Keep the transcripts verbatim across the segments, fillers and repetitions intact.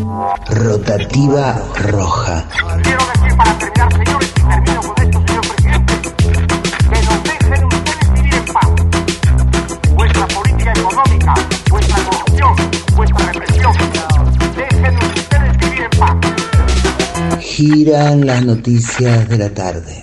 Rotativa roja. Quiero decir para terminar, señores, y termino con esto, señor presidente, que nos dejen ustedes vivir en paz. Vuestra política económica, vuestra corrupción, vuestra represión, dejen ustedes vivir en paz. Giran las noticias de la tarde.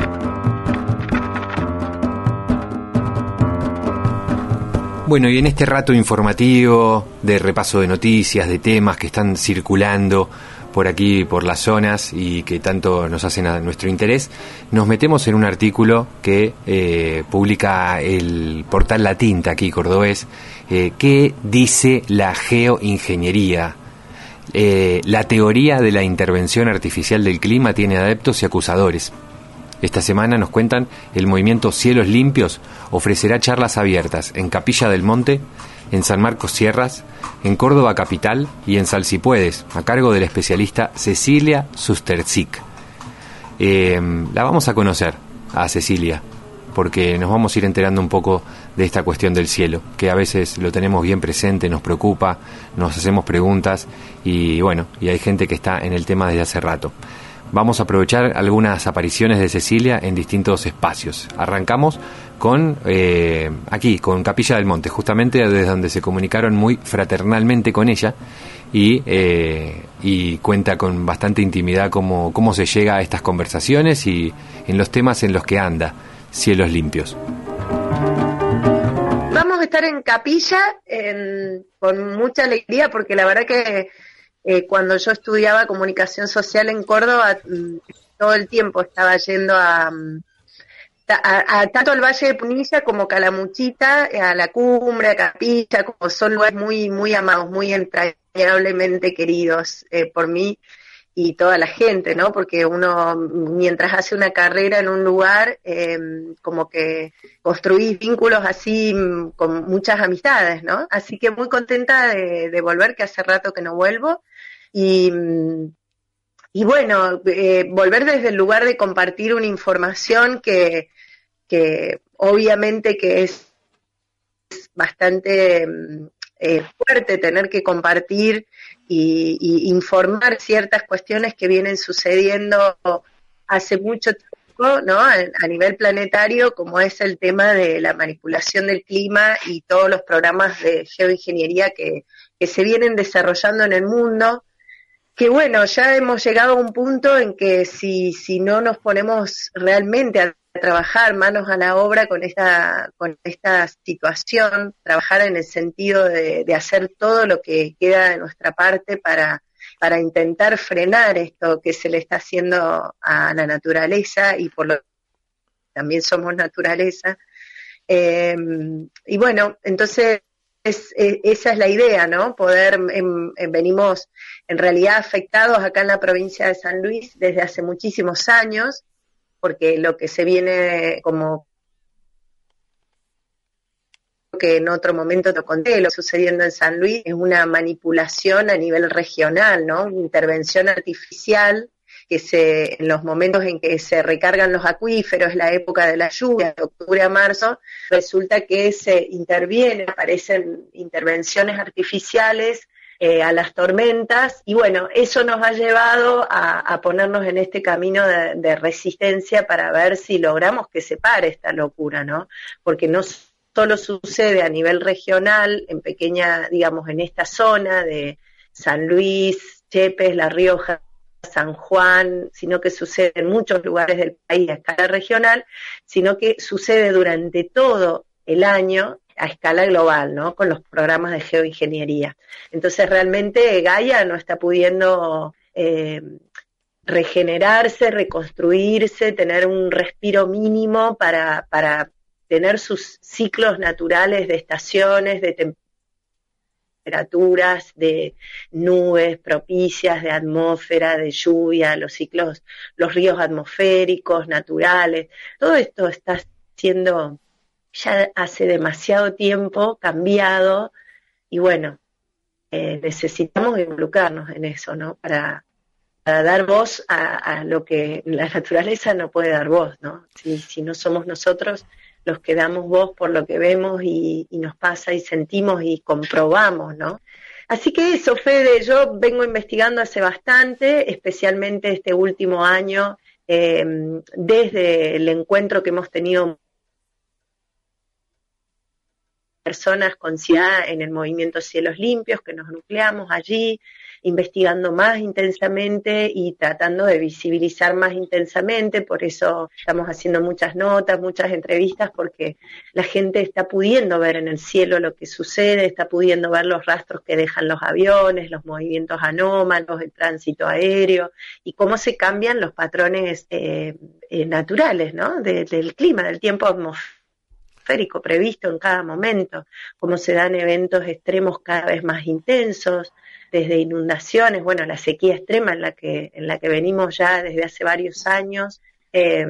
Bueno, y en este rato informativo de repaso de noticias, de temas que están circulando por aquí, por las zonas y que tanto nos hacen a nuestro interés, nos metemos en un artículo que eh, publica el portal La Tinta, aquí cordobés, eh, que dice la geoingeniería. Eh, la teoría de la intervención artificial del clima tiene adeptos y acusadores. Esta semana, nos cuentan, el movimiento Cielos Limpios ofrecerá charlas abiertas en Capilla del Monte, en San Marcos Sierras, en Córdoba Capital y en Salsipuedes, a cargo de la especialista Cecilia Susterzik. Eh, la vamos a conocer a Cecilia, porque nos vamos a ir enterando un poco de esta cuestión del cielo, que a veces lo tenemos bien presente, nos preocupa, nos hacemos preguntas y bueno, y hay gente que está en el tema desde hace rato. Vamos a aprovechar algunas apariciones de Cecilia en distintos espacios. Arrancamos con eh, aquí, con Capilla del Monte, justamente desde donde se comunicaron muy fraternalmente con ella y, eh, y cuenta con bastante intimidad cómo, cómo se llega a estas conversaciones y en los temas en los que anda Cielos Limpios. Vamos a estar en Capilla en, con mucha alegría porque la verdad que Eh, cuando yo estudiaba comunicación social en Córdoba, todo el tiempo estaba yendo a, a, a tanto al Valle de Punilla como Calamuchita, a la Cumbre, a Capilla, como son lugares muy, muy amados, muy entrañablemente queridos eh, por mí y toda la gente, ¿no? Porque uno, mientras hace una carrera en un lugar, eh, como que construís vínculos así con muchas amistades, ¿no? Así que muy contenta de, de volver, que hace rato que no vuelvo. Y, y bueno, eh, volver desde el lugar de compartir una información que, que obviamente que es bastante eh, fuerte tener que compartir y, y informar ciertas cuestiones que vienen sucediendo hace mucho tiempo, ¿no? A, a nivel planetario, como es el tema de la manipulación del clima y todos los programas de geoingeniería que, que se vienen desarrollando en el mundo. Que bueno, ya hemos llegado a un punto en que si, si no nos ponemos realmente a trabajar manos a la obra con esta, con esta situación, trabajar en el sentido de, de hacer todo lo que queda de nuestra parte para, para intentar frenar esto que se le está haciendo a la naturaleza y por lo que también somos naturaleza. Eh, y bueno, entonces Es, es, esa es la idea, ¿no? Poder, en, en, venimos en realidad afectados acá en la provincia de San Luis desde hace muchísimos años, porque lo que se viene como que en otro momento te conté, lo sucediendo en San Luis es una manipulación a nivel regional, ¿no? Una intervención artificial que se, en los momentos en que se recargan los acuíferos, la época de la lluvia, de octubre a marzo, resulta que se interviene, aparecen intervenciones artificiales eh, a las tormentas, y bueno, eso nos ha llevado a, a ponernos en este camino de, de resistencia para ver si logramos que se pare esta locura, ¿no? Porque no solo sucede a nivel regional, en pequeña, digamos, en esta zona de San Luis, Yepes, La Rioja, San Juan, sino que sucede en muchos lugares del país a escala regional, sino que sucede durante todo el año a escala global, ¿no? Con los programas de geoingeniería. Entonces realmente Gaia no está pudiendo eh, regenerarse, reconstruirse, tener un respiro mínimo para, para tener sus ciclos naturales de estaciones, de temperaturas, temperaturas, de nubes propicias, de atmósfera, de lluvia, los ciclos, los ríos atmosféricos, naturales, todo esto está siendo ya hace demasiado tiempo cambiado y bueno, eh, necesitamos involucrarnos en eso, ¿no? Para, para dar voz a, a lo que la naturaleza no puede dar voz, ¿no? Si, si no somos nosotros los que damos voz por lo que vemos y, y nos pasa y sentimos y comprobamos, ¿no? Así que eso, Fede, yo vengo investigando hace bastante, especialmente este último año, eh, desde el encuentro que hemos tenido personas con ciudad en el movimiento Cielos Limpios, que nos nucleamos allí, investigando más intensamente y tratando de visibilizar más intensamente. Por eso estamos haciendo muchas notas, muchas entrevistas, porque la gente está pudiendo ver en el cielo lo que sucede, está pudiendo ver los rastros que dejan los aviones, los movimientos anómalos, el tránsito aéreo, y cómo se cambian los patrones eh, eh, naturales, ¿no? De, del clima, del tiempo atmosférico previsto en cada momento, cómo se dan eventos extremos cada vez más intensos, desde inundaciones, bueno, la sequía extrema en la que en la que venimos ya desde hace varios años, eh,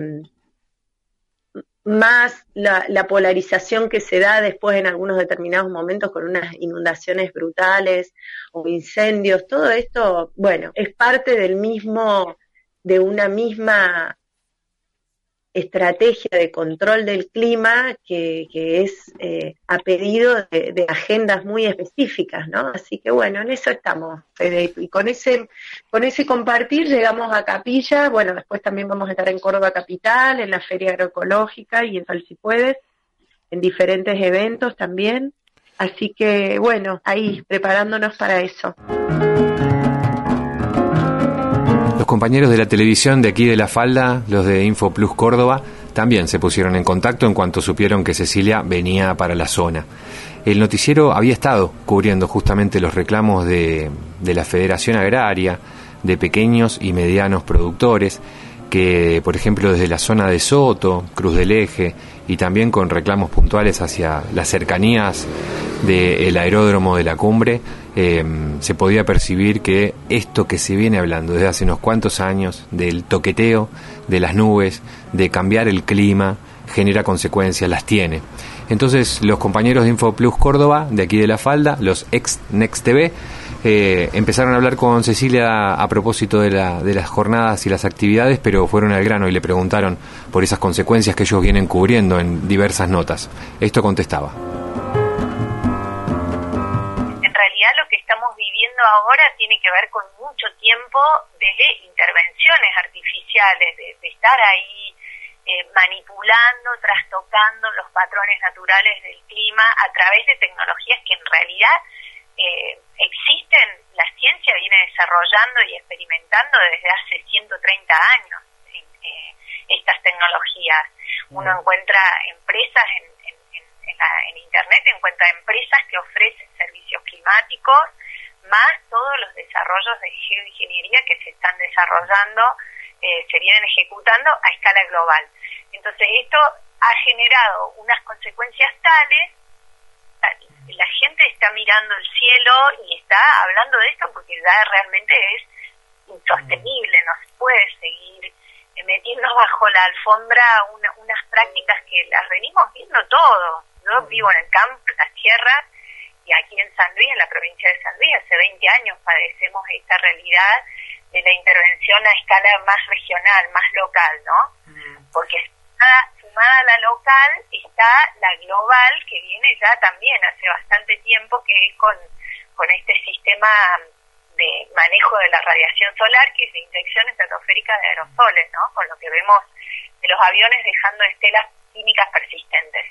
más la, la polarización que se da después en algunos determinados momentos con unas inundaciones brutales o incendios. Todo esto, bueno, es parte del mismo, de una misma estrategia de control del clima que, que es eh, a pedido de, de agendas muy específicas, ¿no? Así que bueno, en eso estamos, Fede, y con ese, con ese compartir llegamos a Capilla. Bueno, después también vamos a estar en Córdoba Capital, en la Feria Agroecológica y en Sal Si Puedes, en diferentes eventos también. Así que bueno, ahí preparándonos para eso. Los compañeros de la televisión de aquí de La Falda, los de InfoPlus Córdoba, también se pusieron en contacto en cuanto supieron que Cecilia venía para la zona. El noticiero había estado cubriendo justamente los reclamos de, de la Federación Agraria, de pequeños y medianos productores, que por ejemplo desde la zona de Soto, Cruz del Eje, y también con reclamos puntuales hacia las cercanías del aeródromo de la Cumbre, eh, se podía percibir que esto que se viene hablando desde hace unos cuantos años, del toqueteo de las nubes, de cambiar el clima, genera consecuencias, las tiene. Entonces los compañeros de InfoPlus Córdoba, de aquí de La Falda, los ex Next T V, eh, empezaron a hablar con Cecilia a propósito de, la, de las jornadas y las actividades, pero fueron al grano y le preguntaron por esas consecuencias que ellos vienen cubriendo en diversas notas. Esto contestaba. Lo que estamos viviendo ahora tiene que ver con mucho tiempo de intervenciones artificiales, de, de estar ahí eh, manipulando, trastocando los patrones naturales del clima a través de tecnologías que en realidad eh, existen. La ciencia viene desarrollando y experimentando desde hace ciento treinta años eh, estas tecnologías. Uno encuentra empresas en En, la, en Internet, encuentra empresas que ofrecen servicios climáticos, más todos los desarrollos de geoingeniería que se están desarrollando, eh, se vienen ejecutando a escala global. Entonces esto ha generado unas consecuencias tales, la gente está mirando el cielo y está hablando de esto porque ya realmente es insostenible, no se puede seguir metiendo bajo la alfombra una, unas prácticas que las venimos viendo todo. Yo vivo en el campo, en las tierras, y aquí en San Luis, en la provincia de San Luis, hace veinte años padecemos esta realidad de la intervención a escala más regional, más local, ¿no? Porque sumada, sumada a la local está la global, que viene ya también hace bastante tiempo, que es con, con este sistema de manejo de la radiación solar, que es de inyección estratosférica de aerosoles, ¿no? Con lo que vemos de los aviones dejando estelas químicas persistentes.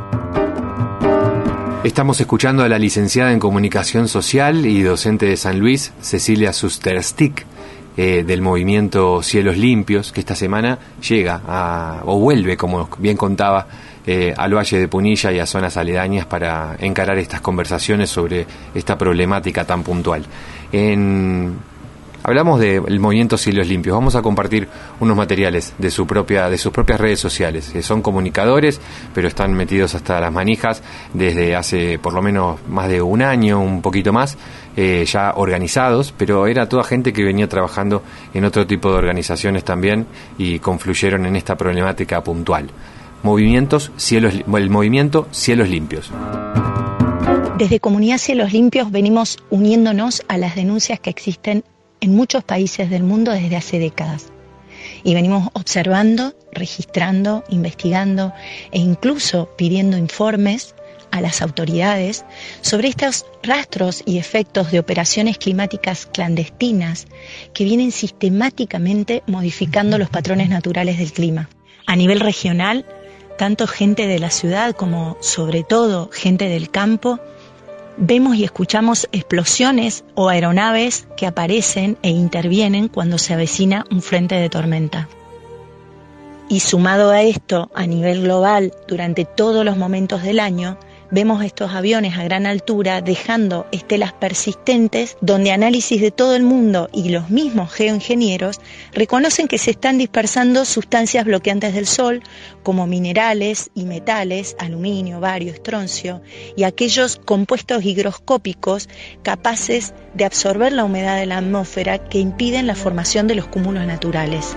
Estamos escuchando a la licenciada en Comunicación Social y docente de San Luis, Cecilia Susterstick, eh, del movimiento Cielos Limpios, que esta semana llega a, o vuelve, como bien contaba, eh, al Valle de Punilla y a zonas aledañas para encarar estas conversaciones sobre esta problemática tan puntual. En... Hablamos del movimiento Cielos Limpios. Vamos a compartir unos materiales de su propia, de sus propias redes sociales. Eh, son comunicadores, pero están metidos hasta las manijas desde hace por lo menos más de un año, un poquito más, eh, ya organizados, pero era toda gente que venía trabajando en otro tipo de organizaciones también y confluyeron en esta problemática puntual. Movimientos Cielos, el movimiento Cielos Limpios. Desde Comunidad Cielos Limpios venimos uniéndonos a las denuncias que existen en muchos países del mundo desde hace décadas. Y venimos observando, registrando, investigando e incluso pidiendo informes a las autoridades sobre estos rastros y efectos de operaciones climáticas clandestinas que vienen sistemáticamente modificando los patrones naturales del clima. A nivel regional, tanto gente de la ciudad como, sobre todo, gente del campo, vemos y escuchamos explosiones o aeronaves que aparecen e intervienen cuando se avecina un frente de tormenta. Y sumado a esto, a nivel global, durante todos los momentos del año, vemos estos aviones a gran altura dejando estelas persistentes donde análisis de todo el mundo y los mismos geoingenieros reconocen que se están dispersando sustancias bloqueantes del Sol como minerales y metales, aluminio, bario, estroncio y aquellos compuestos higroscópicos capaces de absorber la humedad de la atmósfera que impiden la formación de los cúmulos naturales.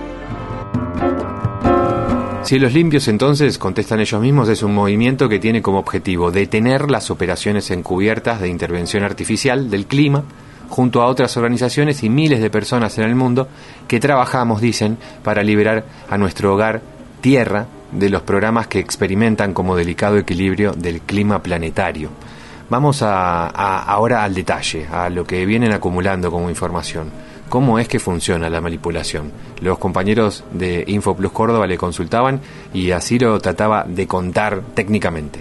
Cielos Limpios, entonces, contestan ellos mismos, es un movimiento que tiene como objetivo detener las operaciones encubiertas de intervención artificial del clima, junto a otras organizaciones y miles de personas en el mundo que trabajamos, dicen, para liberar a nuestro hogar Tierra de los programas que experimentan como delicado equilibrio del clima planetario. Vamos a, a, ahora al detalle, a lo que vienen acumulando como información. ¿Cómo es que funciona la manipulación? Los compañeros de InfoPlus Córdoba le consultaban y así lo trataba de contar técnicamente.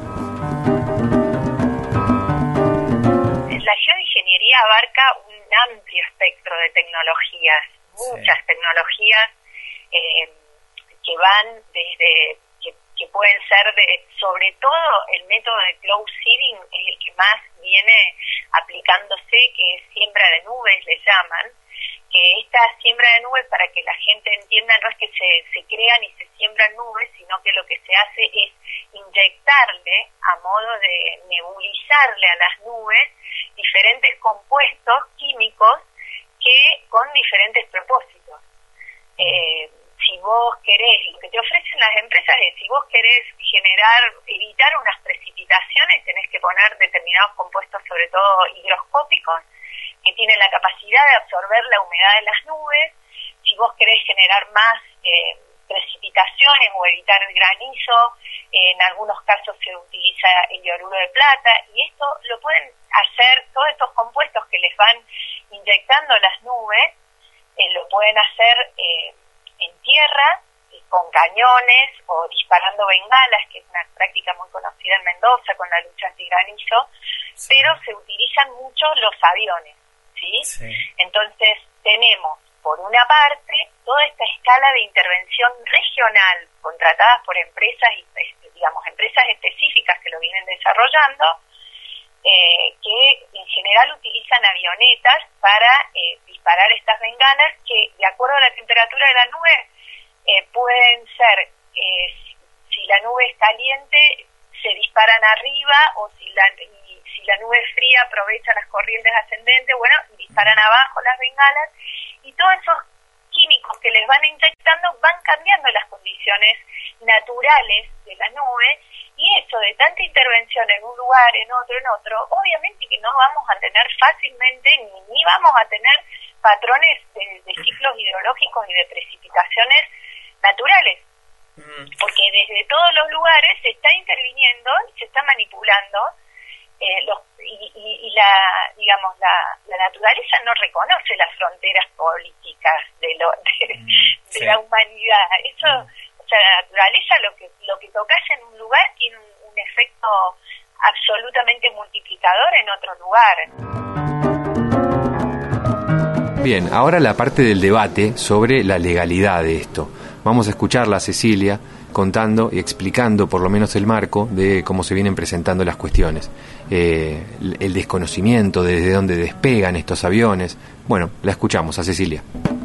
La geoingeniería abarca un amplio espectro de tecnologías, muchas sí. tecnologías eh, que van desde, que, que pueden ser de, sobre todo el método de cloud seeding es el que más viene aplicándose, que es siembra de nubes, le llaman, que esta siembra de nubes, para que la gente entienda, no es que se, se crean y se siembran nubes, sino que lo que se hace es inyectarle, a modo de nebulizarle a las nubes, diferentes compuestos químicos que con diferentes propósitos. Eh, si vos querés, lo que te ofrecen las empresas es, si vos querés generar, evitar unas precipitaciones, tenés que poner determinados compuestos, sobre todo higroscópicos, que tienen la capacidad de absorber la humedad de las nubes. Si vos querés generar más eh, precipitaciones o evitar el granizo, eh, en algunos casos se utiliza el hidruro de plata, y esto lo pueden hacer, todos estos compuestos que les van inyectando las nubes, eh, lo pueden hacer eh, en tierra, con cañones o disparando bengalas, que es una práctica muy conocida en Mendoza con la lucha antigranizo, sí. Pero se utilizan mucho los aviones, ¿sí? Sí. Entonces tenemos, por una parte, toda esta escala de intervención regional contratadas por empresas, digamos, empresas específicas que lo vienen desarrollando, eh, que en general utilizan avionetas para eh, disparar estas bengalas que, de acuerdo a la temperatura de la nube, eh, pueden ser, eh, si la nube es caliente, se disparan arriba, o si la, y, si la nube es fría, aprovecha las corrientes ascendentes, bueno, disparan abajo las bengalas, y todos esos químicos que les van inyectando van cambiando las condiciones naturales de la nube, y eso de tanta intervención en un lugar, en otro, en otro, obviamente que no vamos a tener fácilmente, ni, ni vamos a tener patrones de, de ciclos hidrológicos y de precipitaciones naturales, porque desde todos los lugares se está interviniendo y se está manipulando, eh, los, y, y, y la, digamos, la, la naturaleza no reconoce las fronteras políticas de, lo, de, de sí. la humanidad. Eso, o sea, la naturaleza, lo que lo que tocas en un lugar tiene un, un efecto absolutamente multiplicador en otro lugar. Bien, ahora la parte del debate sobre la legalidad de esto. Vamos a escucharla a Cecilia contando y explicando por lo menos el marco de cómo se vienen presentando las cuestiones. Eh, el desconocimiento, desde dónde despegan estos aviones. Bueno, la escuchamos a Cecilia.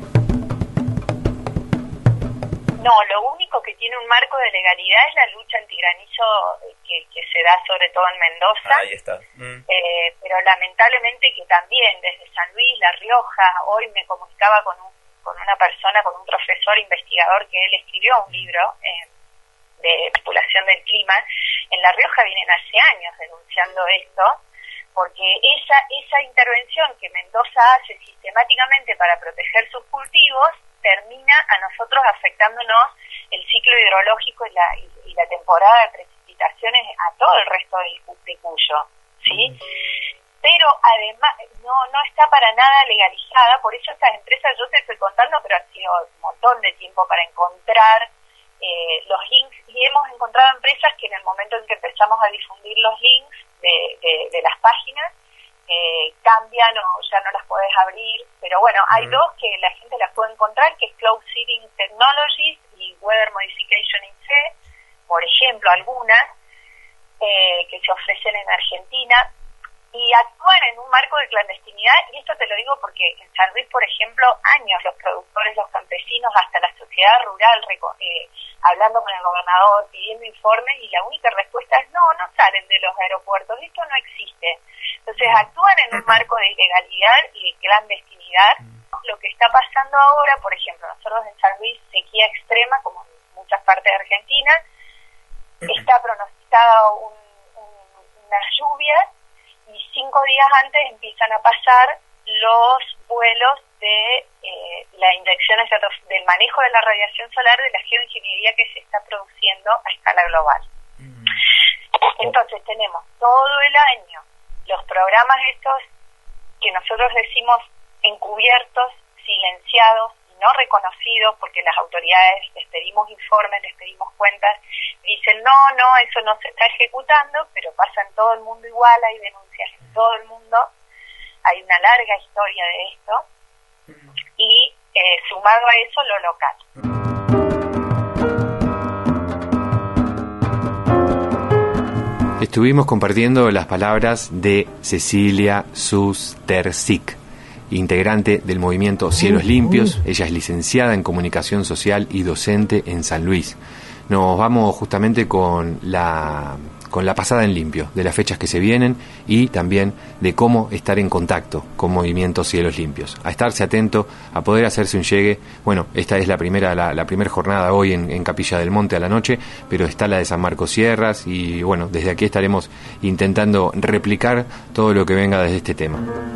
No, lo único que tiene un marco de legalidad es la lucha antigranizo que, que se da sobre todo en Mendoza. Ahí está. Mm. Eh, pero lamentablemente que también desde San Luis, La Rioja, hoy me comunicaba con un con una persona, con un profesor investigador, que él escribió un libro eh, de manipulación del clima. En La Rioja vienen hace años denunciando esto, porque esa esa intervención que Mendoza hace sistemáticamente para proteger sus cultivos termina a nosotros afectándonos el ciclo hidrológico y la, y, y la temporada de precipitación afectaciones a todo el resto del, de Cuyo, ¿sí? Pero además no no está para nada legalizada, por eso estas empresas, yo te estoy contando, pero ha sido un montón de tiempo para encontrar eh, los links, y hemos encontrado empresas que en el momento en que empezamos a difundir los links de, de, de las páginas, eh, cambian o ya no las podés abrir, pero bueno, hay mm. dos que la gente las puede encontrar, que es Cloud Seeding Technologies y Weather Modification in C, por ejemplo, algunas eh, que se ofrecen en Argentina, y actúan en un marco de clandestinidad, y esto te lo digo porque en San Luis, por ejemplo, años los productores, los campesinos, hasta la sociedad rural, eh, hablando con el gobernador, pidiendo informes, y la única respuesta es no, no salen de los aeropuertos, esto no existe. Entonces actúan en un marco de ilegalidad y de clandestinidad. Lo que está pasando ahora, por ejemplo, nosotros en San Luis, sequía extrema, como en muchas partes de Argentina, está pronosticada un, un, unas lluvias, y cinco días antes empiezan a pasar los vuelos de eh, las inyecciones de, del manejo de la radiación solar, de la geoingeniería que se está produciendo a escala global. Entonces tenemos todo el año los programas estos que nosotros decimos encubiertos, silenciados, no reconocidos, porque las autoridades les pedimos informes, les pedimos cuentas, dicen no, no, eso no se está ejecutando, pero pasa en todo el mundo igual, hay denuncias en todo el mundo, hay una larga historia de esto, y eh, sumado a eso lo local. Estuvimos compartiendo las palabras de Cecilia Sustersic, integrante del movimiento Cielos Limpios. Ella es licenciada en Comunicación Social y docente en San Luis. Nos vamos justamente con la con la pasada en limpio, de las fechas que se vienen y también de cómo estar en contacto con Movimiento Cielos Limpios. A estarse atento, a poder hacerse un llegue. Bueno, esta es la primera la, la primera jornada hoy en, en Capilla del Monte a la noche, pero está la de San Marcos Sierras y bueno, desde aquí estaremos intentando replicar todo lo que venga desde este tema.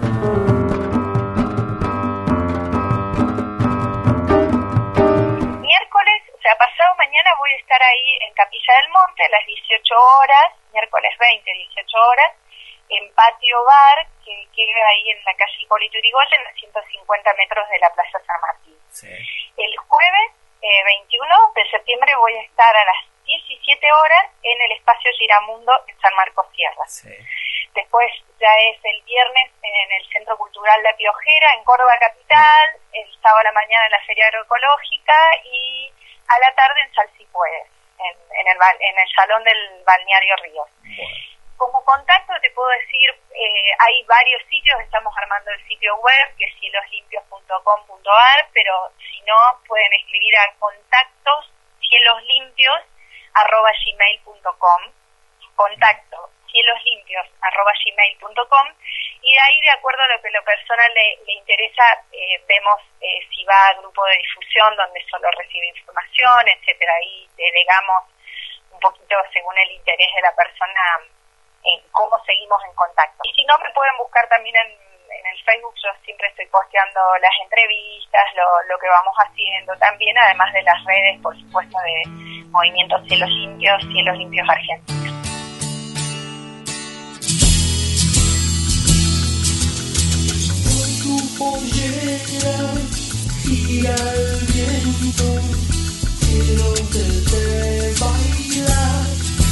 Pasado mañana voy a estar ahí en Capilla del Monte a las dieciocho horas, miércoles veinte, dieciocho horas, en Patio Bar, que queda ahí en la calle Hipólito Yrigoyen, a ciento cincuenta metros de la Plaza San Martín. Sí. El jueves eh, veintiuno de septiembre voy a estar a las diecisiete horas en el espacio Giramundo en San Marcos Sierra. Sí. Después ya es el viernes en el Centro Cultural La Piojera, en Córdoba Capital, el sábado a la mañana en la Feria Agroecológica y a la tarde en Salsipuedes, en, en, el, en el Salón del Balneario Ríos. Bueno. Como contacto te puedo decir, eh, hay varios sitios, estamos armando el sitio web, que es cieloslimpios punto com punto a r, pero si no, pueden escribir a contactos cieloslimpios arroba gmail punto com, contacto cieloslimpios arroba gmail punto com, y de ahí, de acuerdo a lo que a la persona le, le interesa, eh, vemos eh, si va a grupo de difusión donde solo recibe información, etcétera, y delegamos un poquito según el interés de la persona en cómo seguimos en contacto. Y si no, me pueden buscar también en, en el Facebook, yo siempre estoy posteando las entrevistas, lo, lo que vamos haciendo también, además de las redes, por supuesto, de Movimiento Cielos Limpios, Cielos Limpios Argentina. Pollera gira el viento, quiero verte bailar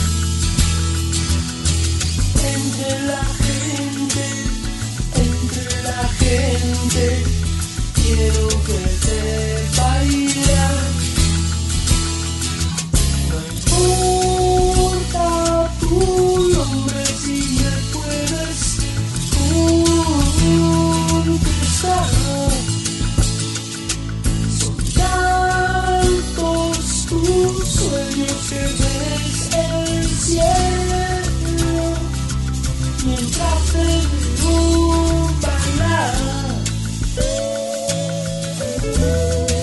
entre la gente, entre la gente, quiero verte bailar. No importa tu nombre si me puedes son tantos tus sueños que ves el cielo mientras te veo bailar.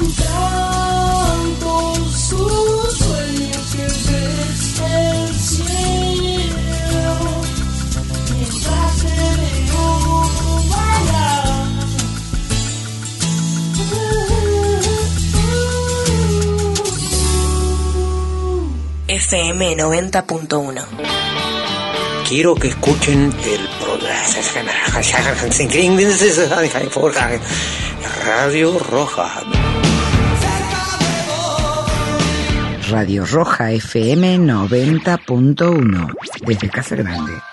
tantos sus sueños que ves el cielo mientras te veo bailar. F M noventa punto uno. Quiero que escuchen el Radio Roja. Radio Roja F M noventa punto uno desde Casa Grande.